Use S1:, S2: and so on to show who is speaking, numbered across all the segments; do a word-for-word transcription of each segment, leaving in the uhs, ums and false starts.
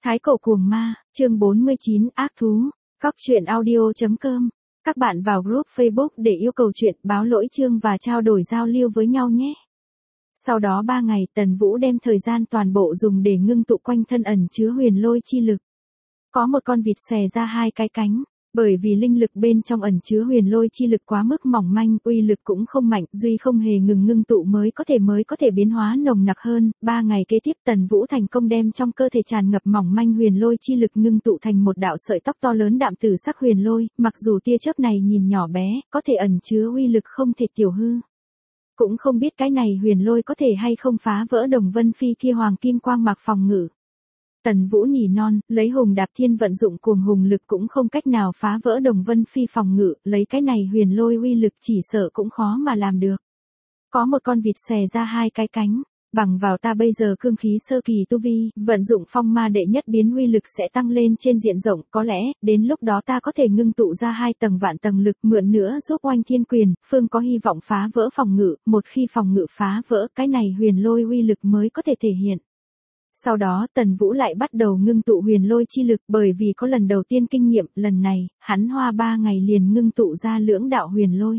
S1: Thái cổ cuồng ma, chương bốn mươi chín, ác thú, Cóc truyện audio chấm com. Các bạn vào group Facebook để yêu cầu chuyện, báo lỗi chương và trao đổi giao lưu với nhau nhé. Sau đó ba ngày, Tần Vũ đem thời gian toàn bộ dùng để ngưng tụ quanh thân ẩn chứa huyền lôi chi lực. Có một con vịt xè ra hai cái cánh, bởi vì linh lực bên trong ẩn chứa huyền lôi chi lực quá mức mỏng manh, uy lực cũng không mạnh, duy không hề ngừng ngưng tụ mới có thể mới có thể biến hóa nồng nặc hơn. Ba ngày kế tiếp Tần Vũ thành công đem trong cơ thể tràn ngập mỏng manh huyền lôi chi lực ngưng tụ thành một đạo sợi tóc to lớn đạm tử sắc huyền lôi, mặc dù tia chớp này nhìn nhỏ bé, có thể ẩn chứa uy lực không thể tiểu hư. Cũng không biết cái này huyền lôi có thể hay không phá vỡ Đồng Vân Phi kia hoàng kim quang mạc phòng ngự. Tần Vũ nhỉ non, lấy hùng đạp thiên vận dụng cuồng hùng lực cũng không cách nào phá vỡ Đồng Vân Phi phòng ngự, lấy cái này huyền lôi uy lực chỉ sợ cũng khó mà làm được. Có một con vịt xè ra hai cái cánh, bằng vào ta bây giờ cương khí sơ kỳ tu vi, vận dụng phong ma đệ nhất biến uy lực sẽ tăng lên trên diện rộng, có lẽ, đến lúc đó ta có thể ngưng tụ ra hai tầng vạn tầng lực mượn nữa giúp oanh thiên quyền, phương có hy vọng phá vỡ phòng ngự, một khi phòng ngự phá vỡ, cái này huyền lôi uy lực mới có thể thể hiện. Sau đó Tần Vũ lại bắt đầu ngưng tụ huyền lôi chi lực bởi vì có lần đầu tiên kinh nghiệm, lần này, hắn hoa ba ngày liền ngưng tụ ra lưỡng đạo huyền lôi.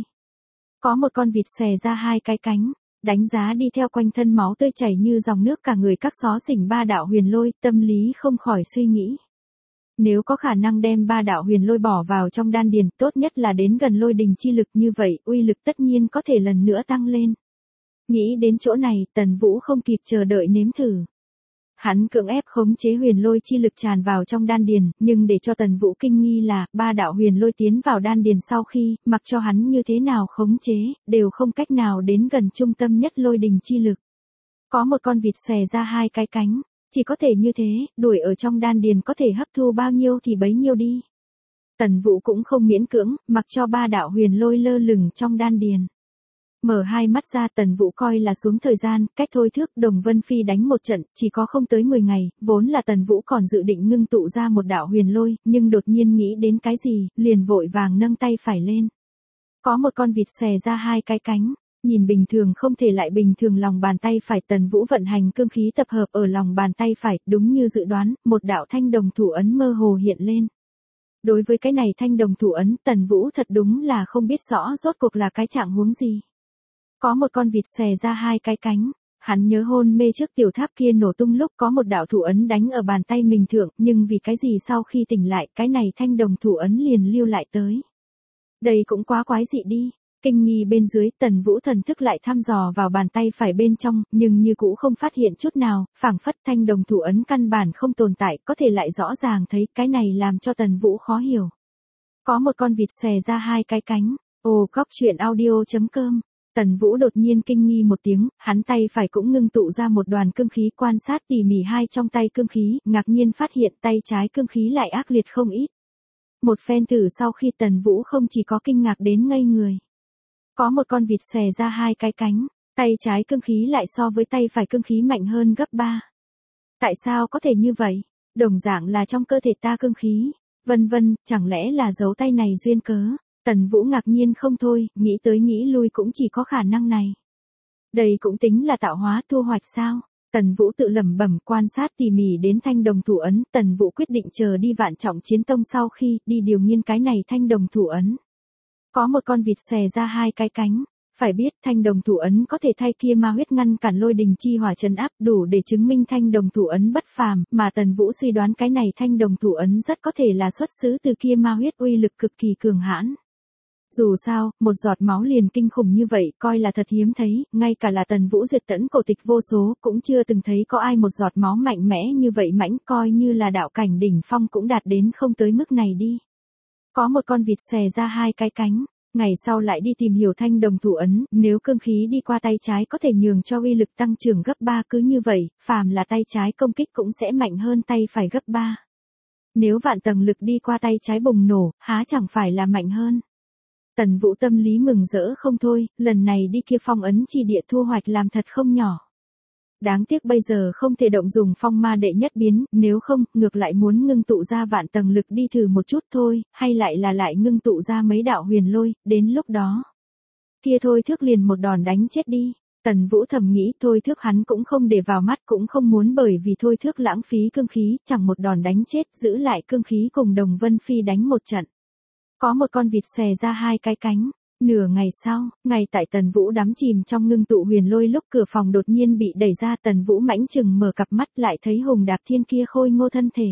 S1: Có một con vịt xè ra hai cái cánh, đánh giá đi theo quanh thân máu tươi chảy như dòng nước cả người các xó xỉnh ba đạo huyền lôi, tâm lý không khỏi suy nghĩ. Nếu có khả năng đem ba đạo huyền lôi bỏ vào trong đan điền, tốt nhất là đến gần lôi đình chi lực như vậy, uy lực tất nhiên có thể lần nữa tăng lên. Nghĩ đến chỗ này, Tần Vũ không kịp chờ đợi nếm thử. Hắn cưỡng ép khống chế huyền lôi chi lực tràn vào trong đan điền, nhưng để cho Tần Vũ kinh nghi là, ba đạo huyền lôi tiến vào đan điền sau khi, mặc cho hắn như thế nào khống chế, đều không cách nào đến gần trung tâm nhất lôi đình chi lực. Có một con vịt xè ra hai cái cánh, chỉ có thể như thế, đuổi ở trong đan điền có thể hấp thu bao nhiêu thì bấy nhiêu đi. Tần Vũ cũng không miễn cưỡng, mặc cho ba đạo huyền lôi lơ lửng trong đan điền. Mở hai mắt ra Tần Vũ coi là xuống thời gian, cách thôi thước Đồng Vân Phi đánh một trận, chỉ có không tới mười ngày, vốn là Tần Vũ còn dự định ngưng tụ ra một đạo huyền lôi, nhưng đột nhiên nghĩ đến cái gì, liền vội vàng nâng tay phải lên. Có một con vịt xè ra hai cái cánh, nhìn bình thường không thể lại bình thường lòng bàn tay phải Tần Vũ vận hành cương khí tập hợp ở lòng bàn tay phải, đúng như dự đoán, một đạo thanh đồng thủ ấn mơ hồ hiện lên. Đối với cái này thanh đồng thủ ấn, Tần Vũ thật đúng là không biết rõ rốt cuộc là cái trạng huống gì. Có một con vịt xè ra hai cái cánh, hắn nhớ hôn mê trước tiểu tháp kia nổ tung lúc có một đạo thủ ấn đánh ở bàn tay mình thượng, nhưng vì cái gì sau khi tỉnh lại, cái này thanh đồng thủ ấn liền lưu lại tới. Đây cũng quá quái dị đi. Kinh nghi bên dưới, Tần Vũ thần thức lại thăm dò vào bàn tay phải bên trong, nhưng như cũ không phát hiện chút nào, phảng phất thanh đồng thủ ấn căn bản không tồn tại, có thể lại rõ ràng thấy, cái này làm cho Tần Vũ khó hiểu. Có một con vịt xè ra hai cái cánh, ồ Cóc truyện audio chấm com. Tần Vũ đột nhiên kinh nghi một tiếng, hắn tay phải cũng ngưng tụ ra một đoàn cương khí, quan sát tỉ mỉ hai trong tay cương khí, ngạc nhiên phát hiện tay trái cương khí lại ác liệt không ít. Một phen thử sau khi Tần Vũ không chỉ có kinh ngạc đến ngây người. Có một con vịt xè ra hai cái cánh, tay trái cương khí lại so với tay phải cương khí mạnh hơn gấp ba. Tại sao có thể như vậy? Đồng dạng là trong cơ thể ta cương khí, vân vân, chẳng lẽ là dấu tay này duyên cớ? Tần Vũ ngạc nhiên không thôi, nghĩ tới nghĩ lui cũng chỉ có khả năng này. Đây cũng tính là tạo hóa thu hoạch sao? Tần Vũ tự lẩm bẩm, quan sát tỉ mỉ đến thanh đồng thủ ấn, Tần Vũ quyết định chờ đi Vạn Trọng Chiến Tông sau khi đi điều nghiên cái này thanh đồng thủ ấn. Có một con vịt xè ra hai cái cánh, phải biết thanh đồng thủ ấn có thể thay kia ma huyết ngăn cản lôi đình chi hỏa trấn áp, đủ để chứng minh thanh đồng thủ ấn bất phàm, mà Tần Vũ suy đoán cái này thanh đồng thủ ấn rất có thể là xuất xứ từ kia ma huyết, uy lực cực kỳ cường hãn. Dù sao, một giọt máu liền kinh khủng như vậy, coi là thật hiếm thấy, ngay cả là Tần Vũ duyệt tẫn cổ tịch vô số, cũng chưa từng thấy có ai một giọt máu mạnh mẽ như vậy mãnh, coi như là đạo cảnh đỉnh phong cũng đạt đến không tới mức này đi. Có một con vịt xè ra hai cái cánh, ngày sau lại đi tìm hiểu thanh đồng thủ ấn, nếu cương khí đi qua tay trái có thể nhường cho uy lực tăng trưởng gấp ba, cứ như vậy, phàm là tay trái công kích cũng sẽ mạnh hơn tay phải gấp ba. Nếu vạn tầng lực đi qua tay trái bùng nổ, há chẳng phải là mạnh hơn. Tần Vũ tâm lý mừng rỡ không thôi, lần này đi kia phong ấn chi địa thu hoạch làm thật không nhỏ. Đáng tiếc bây giờ không thể động dùng phong ma đệ nhất biến, nếu không, ngược lại muốn ngưng tụ ra vạn tầng lực đi thử một chút thôi, hay lại là lại ngưng tụ ra mấy đạo huyền lôi, đến lúc đó. Kia thôi thước liền một đòn đánh chết đi. Tần Vũ thầm nghĩ thôi thước hắn cũng không để vào mắt cũng không muốn bởi vì thôi thước lãng phí cương khí, chẳng một đòn đánh chết giữ lại cương khí cùng Đồng Vân Phi đánh một trận. Có một con vịt xòe ra hai cái cánh. Nửa ngày sau, ngay tại Tần Vũ đắm chìm trong ngưng tụ huyền lôi lúc cửa phòng đột nhiên bị đẩy ra, Tần Vũ mãnh chừng mở cặp mắt lại thấy Hùng Đạp Thiên kia khôi ngô thân thể.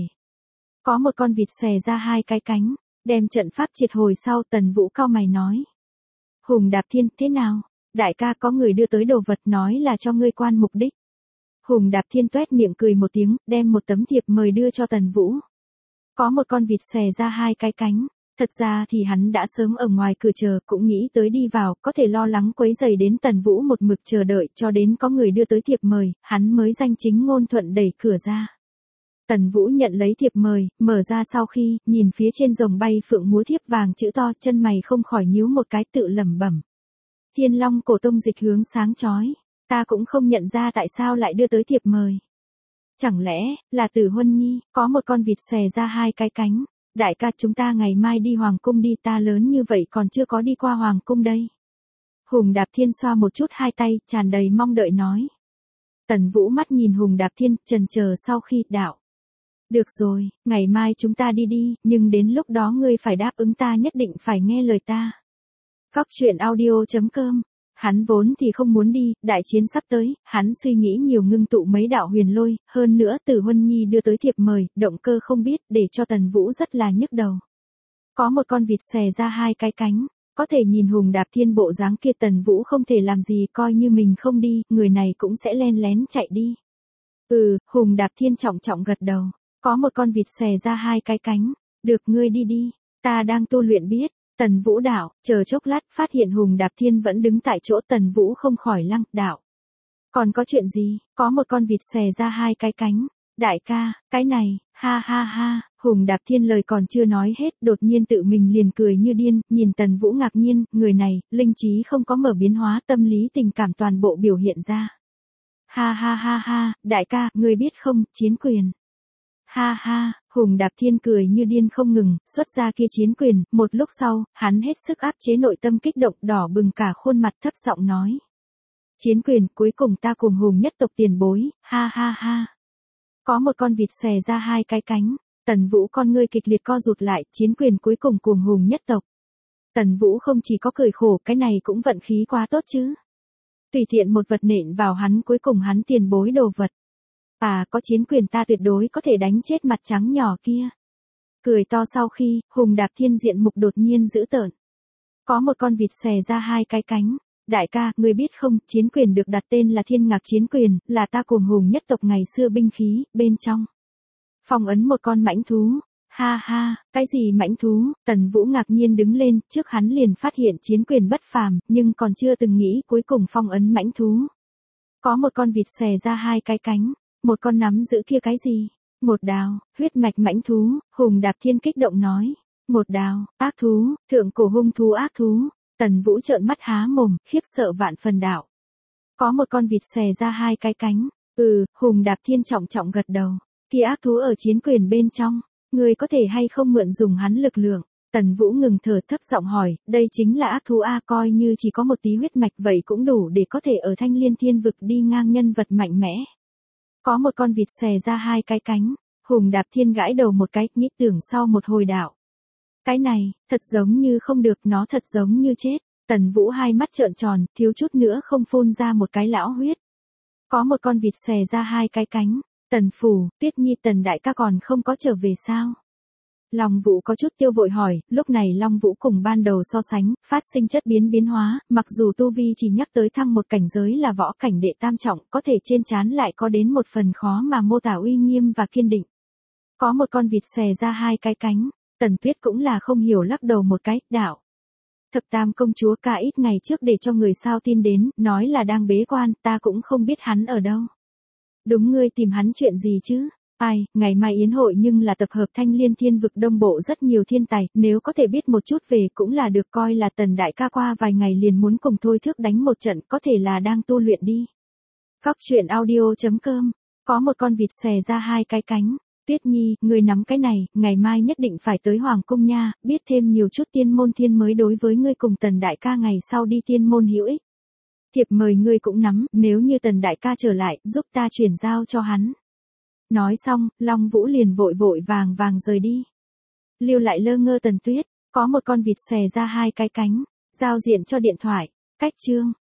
S1: Có một con vịt xòe ra hai cái cánh, đem trận pháp triệt hồi sau, Tần Vũ cau mày nói. Hùng Đạp Thiên, thế nào? Đại ca, có người đưa tới đồ vật nói là cho ngươi quan mục đích. Hùng Đạp Thiên tuét miệng cười một tiếng, đem một tấm thiệp mời đưa cho Tần Vũ. Có một con vịt xòe ra hai cái cánh. Thật ra thì hắn đã sớm ở ngoài cửa chờ, cũng nghĩ tới đi vào, có thể lo lắng quấy rầy đến Tần Vũ một mực chờ đợi cho đến có người đưa tới thiệp mời, hắn mới danh chính ngôn thuận đẩy cửa ra. Tần Vũ nhận lấy thiệp mời, mở ra sau khi, nhìn phía trên rồng bay phượng múa thiếp vàng chữ to, chân mày không khỏi nhíu một cái, tự lẩm bẩm. Thiên Long cổ tông dịch hướng sáng chói, ta cũng không nhận ra tại sao lại đưa tới thiệp mời. Chẳng lẽ, là Tử Huân Nhi, có một con vịt xòe ra hai cái cánh. Đại ca, chúng ta ngày mai đi Hoàng Cung đi, ta lớn như vậy còn chưa có đi qua Hoàng Cung đây. Hùng Đạp Thiên xoa một chút hai tay, tràn đầy mong đợi nói. Tần Vũ mắt nhìn Hùng Đạp Thiên, chần chờ sau khi, đạo. Được rồi, ngày mai chúng ta đi đi, nhưng đến lúc đó ngươi phải đáp ứng ta, nhất định phải nghe lời ta. Cóc truyện audio chấm com. Hắn vốn thì không muốn đi, đại chiến sắp tới, hắn suy nghĩ nhiều ngưng tụ mấy đạo huyền lôi, hơn nữa Tử Huân Nhi đưa tới thiệp mời, động cơ không biết, để cho Tần Vũ rất là nhức đầu. Có một con vịt xòe ra hai cái cánh, có thể nhìn Hùng Đạp Thiên bộ dáng kia, Tần Vũ không thể làm gì, coi như mình không đi, người này cũng sẽ len lén chạy đi. Ừ, Hùng Đạp Thiên trọng trọng gật đầu, có một con vịt xòe ra hai cái cánh, được, ngươi đi đi, ta đang tu luyện biết. Tần Vũ đạo, chờ chốc lát phát hiện Hùng Đạp Thiên vẫn đứng tại chỗ, Tần Vũ không khỏi lăng, đạo. Còn có chuyện gì, có một con vịt xòe ra hai cái cánh. Đại ca, cái này, ha ha ha, Hùng Đạp Thiên lời còn chưa nói hết, đột nhiên tự mình liền cười như điên, nhìn Tần Vũ ngạc nhiên, người này, linh trí không có mở biến hóa, tâm lý tình cảm toàn bộ biểu hiện ra. Ha ha ha ha, đại ca, ngươi biết không, chiến quyền. Ha ha, Hùng Đạp Thiên cười như điên không ngừng, xuất ra kia chiến quyền, một lúc sau, hắn hết sức áp chế nội tâm kích động, đỏ bừng cả khuôn mặt, thấp giọng nói. Chiến quyền, cuối cùng ta cùng Hùng nhất tộc tiền bối, ha ha ha. Có một con vịt xòe ra hai cái cánh, Tần Vũ con ngươi kịch liệt co rụt lại, chiến quyền cuối cùng cùng Hùng nhất tộc. Tần Vũ không chỉ có cười khổ, cái này cũng vận khí quá tốt chứ. Tùy tiện một vật nện vào hắn, cuối cùng hắn tiền bối đồ vật. À, có chiến quyền ta tuyệt đối có thể đánh chết mặt trắng nhỏ kia. Cười to sau khi, Hùng Đạp Thiên diện mục đột nhiên dữ tợn. Có một con vịt xòe ra hai cái cánh. Đại ca, ngươi biết không, chiến quyền được đặt tên là Thiên Ngạc chiến quyền, là ta cùng Hùng nhất tộc ngày xưa binh khí, bên trong. Phong ấn một con mãnh thú. Ha ha, cái gì mãnh thú? Tần Vũ ngạc nhiên đứng lên, trước hắn liền phát hiện chiến quyền bất phàm, nhưng còn chưa từng nghĩ cuối cùng phong ấn mãnh thú. Có một con vịt xòe ra hai cái cánh. Một con nắm giữ kia cái gì? Một đào, huyết mạch mãnh thú, Hùng Đạp Thiên kích động nói. Một đào, ác thú, thượng cổ hung thú ác thú. Tần Vũ trợn mắt há mồm, khiếp sợ vạn phần đạo. Có một con vịt xòe ra hai cái cánh. Ừ, Hùng Đạp Thiên trọng trọng gật đầu. Kia ác thú ở chiến quyền bên trong. Người có thể hay không mượn dùng hắn lực lượng? Tần Vũ ngừng thở, thấp giọng hỏi, đây chính là ác thú A, coi như chỉ có một tí huyết mạch vậy cũng đủ để có thể ở Thanh Liên Thiên Vực đi ngang nhân vật mạnh mẽ. Có một con vịt xòe ra hai cái cánh, Hùng Đạp Thiên gãi đầu một cái, nghĩ tưởng sau một hồi đạo. Cái này, thật giống như không được, nó thật giống như chết. Tần Vũ hai mắt trợn tròn, thiếu chút nữa không phun ra một cái lão huyết. Có một con vịt xòe ra hai cái cánh, Tần Phủ, Tuyết Nhi Tần đại ca còn không có trở về sao? Long Vũ có chút tiêu vội hỏi, lúc này Long Vũ cùng ban đầu so sánh, phát sinh chất biến biến hóa, mặc dù tu vi chỉ nhắc tới thăng một cảnh giới là võ cảnh đệ tam trọng, có thể trên trán lại có đến một phần khó mà mô tả uy nghiêm và kiên định. Có một con vịt xòe ra hai cái cánh, Tần Tuyết cũng là không hiểu lắc đầu một cái, đạo. Thập Tam công chúa ca ít ngày trước để cho người sao tin đến, nói là đang bế quan, ta cũng không biết hắn ở đâu. Đúng, ngươi tìm hắn chuyện gì chứ? Ai, ngày mai yến hội nhưng là tập hợp Thanh Liên Thiên Vực Đông Bộ rất nhiều thiên tài, nếu có thể biết một chút về cũng là được, coi là Tần đại ca qua vài ngày liền muốn cùng thôi thước đánh một trận, có thể là đang tu luyện đi. Cóc truyện audio chấm com. Có một con vịt xòe ra hai cái cánh. Tuyết Nhi, ngươi nắm cái này, ngày mai nhất định phải tới Hoàng Cung nha, biết thêm nhiều chút tiên môn thiên mới đối với ngươi cùng Tần đại ca ngày sau đi tiên môn hữu ích. Thiệp mời ngươi cũng nắm, nếu như Tần đại ca trở lại, giúp ta chuyển giao cho hắn. Nói xong, Long Vũ liền vội vội vàng vàng rời đi. Lưu lại lơ ngơ Tần Tuyết, có một con vịt xòe ra hai cái cánh, giao diện cho điện thoại, cách chương.